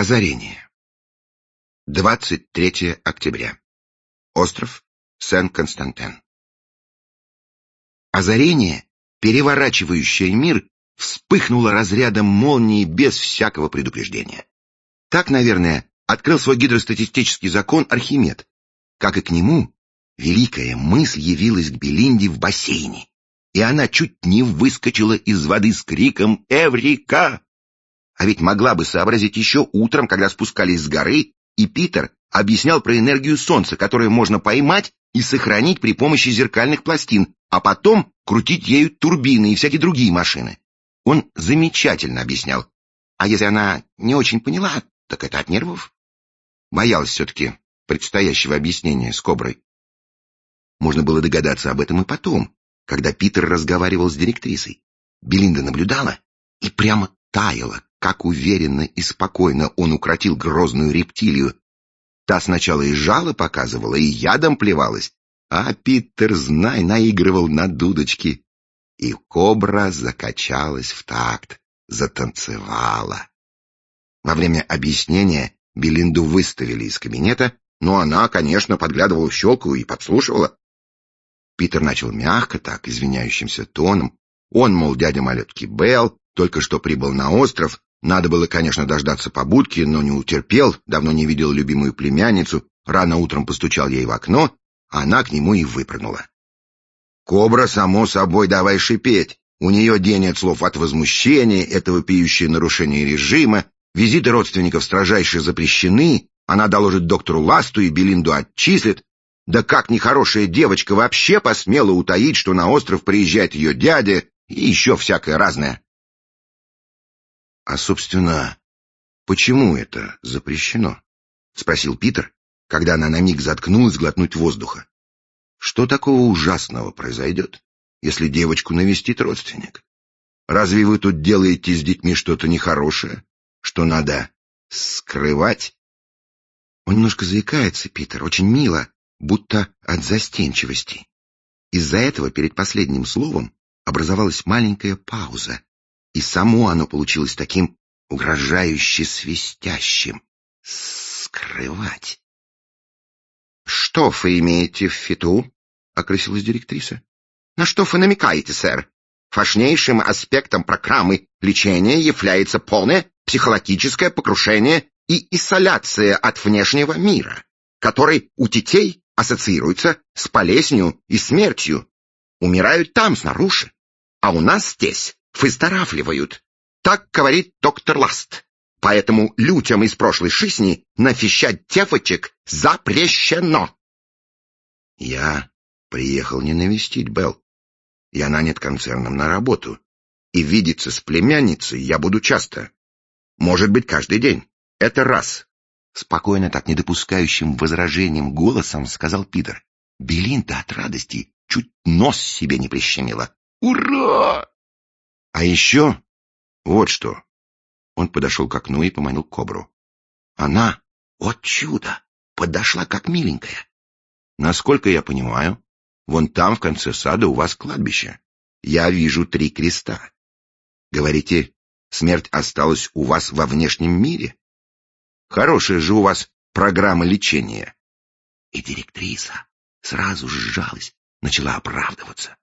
Озарение. 23 октября. Остров Сен-Константин. Озарение, переворачивающее мир, вспыхнуло разрядом молнии без всякого предупреждения. Так, наверное, открыл свой гидростатистический закон Архимед. Как и к нему, великая мысль явилась к Белинде в бассейне, и она чуть не выскочила из воды с криком «Эврика!». А ведь могла бы сообразить еще утром, когда спускались с горы, и Питер объяснял про энергию Солнца, которую можно поймать и сохранить при помощи зеркальных пластин, а потом крутить ею турбины и всякие другие машины. Он замечательно объяснял. А если она не очень поняла, так это от нервов. Боялась все-таки предстоящего объяснения с Коброй. Можно было догадаться об этом и потом, когда Питер разговаривал с директрисой. Белинда наблюдала и прямо таяла, как уверенно и спокойно он укротил грозную рептилию. Та сначала и жало показывала, и ядом плевалась, а Питер, знай, наигрывал на дудочке. И Кобра закачалась в такт, затанцевала. Во время объяснения Белинду выставили из кабинета, но она, конечно, подглядывала в щелку и подслушивала. Питер начал мягко, так, извиняющимся тоном. Он, мол, дядя малютки Белл, только что прибыл на остров. Надо было, конечно, дождаться побудки, но не утерпел, давно не видел любимую племянницу, рано утром постучал ей в окно, а она к нему и выпрыгнула. Кобра, само собой, давай шипеть. У нее день от слов от возмущения, это вопиющее нарушение режима, визиты родственников строжайше запрещены, она доложит доктору Ласту и Белинду отчислит. Да как нехорошая девочка вообще посмела утаить, что на остров приезжает ее дядя и еще всякое разное. А, собственно, почему это запрещено? — спросил Питер, когда она на миг заткнулась глотнуть воздуха. Что такого ужасного произойдет, если девочку навестит родственник? Разве вы тут делаете с детьми что-то нехорошее, что надо скрывать? Он немножко заикается, Питер, очень мило, будто от застенчивости. Из-за этого перед последним словом образовалась маленькая пауза, и само оно получилось таким угрожающе свистящим. Скрывать. — Что вы имеете в виду? — окрысилась директриса. — На что вы намекаете, сэр? Важнейшим аспектом программы лечения является полное психологическое покрушение и изоляция от внешнего мира, который у детей ассоциируется с болезнью и смертью. Умирают там, снаружи, а у нас здесь выздоравливают. Так говорит доктор Ласт. Поэтому людям из прошлой жизни навещать девочек запрещено. Я приехал не навестить Белл. Я нанят концерном на работу. И видеться с племянницей я буду часто. Может быть, каждый день. Это раз. Спокойно, так не допускающим возражением голосом сказал Питер. Белинда от радости чуть нос себе не прищемила. Ура! А еще вот что. Он подошел к окну и поманил Кобру. Она, о чудо, подошла как миленькая. Насколько я понимаю, вон там в конце сада у вас кладбище. Я вижу 3 креста. Говорите, смерть осталась у вас во внешнем мире? Хорошая же у вас программа лечения. И директриса сразу сжалась, начала оправдываться.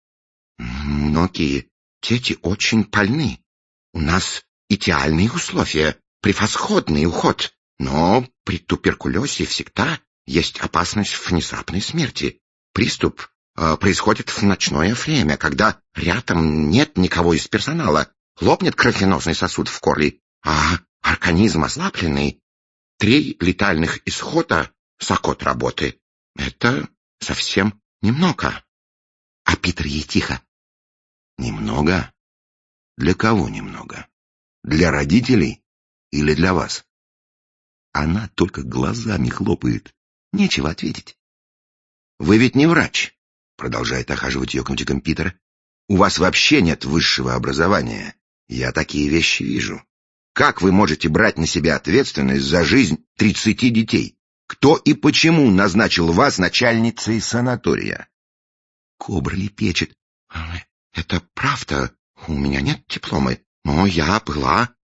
Многие дети очень больны. У нас идеальные условия, превосходный уход, но при туберкулезе всегда есть опасность внезапной смерти. Приступ происходит в ночное время, когда рядом нет никого из персонала, лопнет кровеносный сосуд в горле, а организм ослабленный. 3 летальных исхода за год работы — это совсем немного. А Питер ей тихо. Немного? Для кого немного? Для родителей или для вас? Она только глазами хлопает. Нечего ответить. Вы ведь не врач, продолжает охаживать ее кончиком Питер. У вас вообще нет высшего образования. Я такие вещи вижу. Как вы можете брать на себя ответственность за жизнь 30 детей? Кто и почему назначил вас начальницей санатория? Кобра лепечет. Это правда, у меня нет диплома, но я была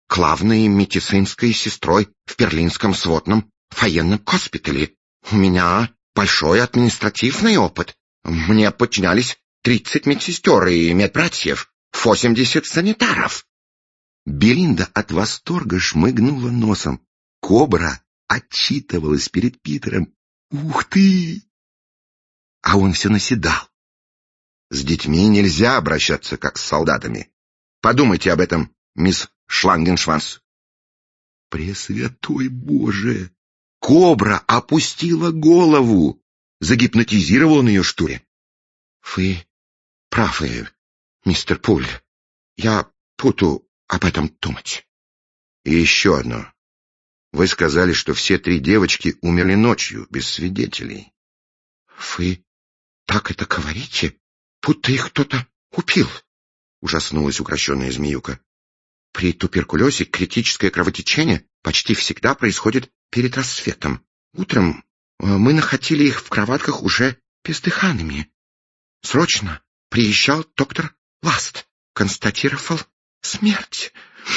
главной медицинской сестрой в Берлинском сводном военном госпитале. У меня большой административный опыт. Мне подчинялись 30 медсестер и медбратьев, 80 санитаров. Белинда от восторга шмыгнула носом. Кобра отчитывалась перед Питером. «Ух ты!» А он все наседал. «С детьми нельзя обращаться, как с солдатами. Подумайте об этом, мисс Шлангеншванс». Пресвятой Боже! Кобра опустила голову. Загипнотизировал он ее, что ли? Вы правы, мистер Пуль. Я буду об этом думать. И еще одно. Вы сказали, что все 3 девочки умерли ночью, без свидетелей. Вы так это говорите, будто их кто-то убил, ужаснулась укращенная змеюка. При туберкулезе критическое кровотечение почти всегда происходит перед рассветом. Утром мы находили их в кроватках уже бездыханными. Срочно приезжал доктор Ласт, констатировал смерть.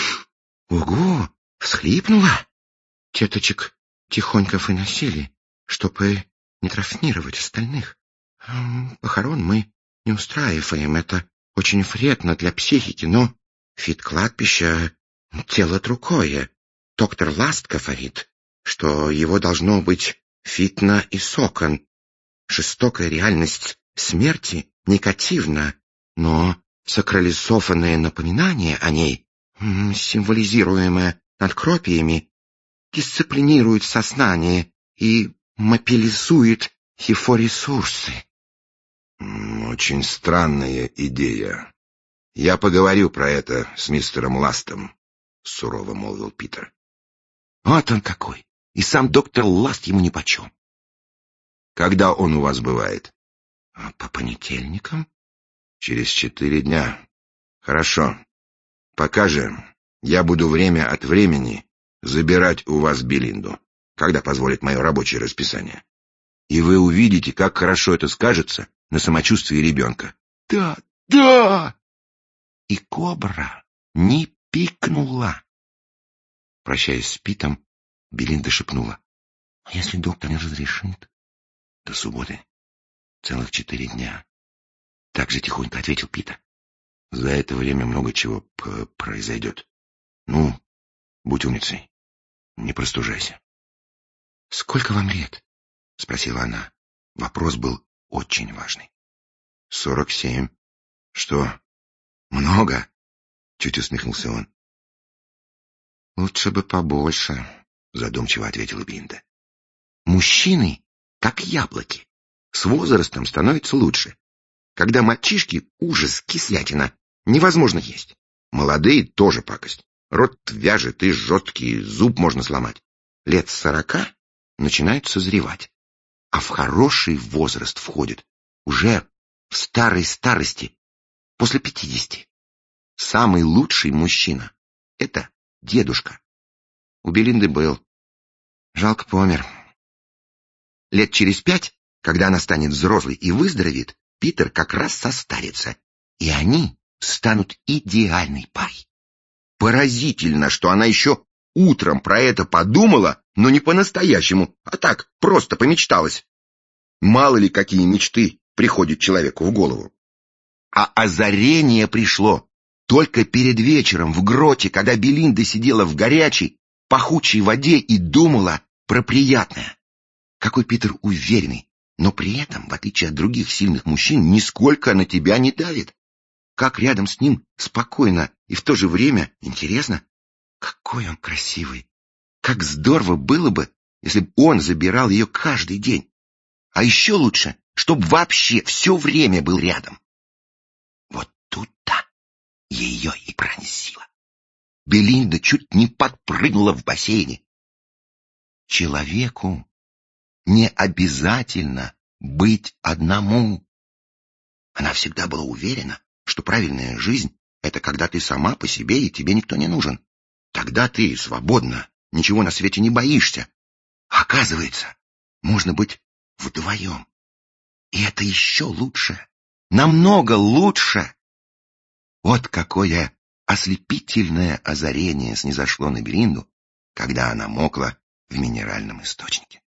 Ого, всхлипнула. Теточек тихонько выносили, чтобы не травмировать остальных. Похорон мы не устраиваем, это очень вредно для психики, но вид кладбища — тело другое. Доктор Ласт говорит, что его должно быть видно из окон. Жестокая реальность смерти негативна, но сакрализованное напоминание о ней, символизируемое надгробиями, дисциплинирует сознание и мобилизует его ресурсы. Очень странная идея. Я поговорю про это с мистером Ластом, сурово молвил Питер. Вот он какой. И сам доктор Ласт ему нипочем. Когда он у вас бывает? По понедельникам? Через 4 дня. Хорошо. Пока же я буду время от времени забирать у вас Белинду, когда позволит мое рабочее расписание. И вы увидите, как хорошо это скажется на самочувствии ребенка. Да, да! И кобра не пикнула. Прощаясь с Питом, Белинда шепнула: — А если доктор не разрешит? — До субботы. Целых 4 дня. Так же тихонько ответил Пита. За это время много чего произойдет. Ну, будь умницей. Не простужайся. — Сколько вам лет? — спросила она. Вопрос был очень важный. 47. Что? Много? Чуть усмехнулся он. Лучше бы побольше, задумчиво ответила Белинда. Мужчины, как яблоки, с возрастом становятся лучше. Когда мальчишки — ужас, кислятина, невозможно есть. Молодые — тоже пакость. Рот вяжет и жесткий, зуб можно сломать. Лет 40 начинают созревать. А в хороший возраст входит уже в старой старости, после 50. Самый лучший мужчина — это дедушка. У Белинды был. Жалко, помер. Лет через 5, когда она станет взрослой и выздоровеет, Питер как раз состарится, и они станут идеальной парой. Поразительно, что она еще утром про это подумала, но не по-настоящему, а так, просто помечталась. Мало ли какие мечты приходят человеку в голову. А озарение пришло только перед вечером в гроте, когда Белинда сидела в горячей, пахучей воде и думала про приятное. Какой Питер уверенный, но при этом, в отличие от других сильных мужчин, нисколько на тебя не давит. Как рядом с ним спокойно и в то же время интересно. Какой он красивый. Как здорово было бы, если бы он забирал ее каждый день. А еще лучше, чтобы вообще все время был рядом. Вот тут-то ее и пронзило. Белинда чуть не подпрыгнула в бассейне. Человеку не обязательно быть одному. Она всегда была уверена, что правильная жизнь — это когда ты сама по себе и тебе никто не нужен. Тогда ты свободна, ничего на свете не боишься. Оказывается, можно быть вдвоем. И это еще лучше, намного лучше. Вот какое Ослепительное озарение снизошло на Беринду, когда она мокла в минеральном источнике.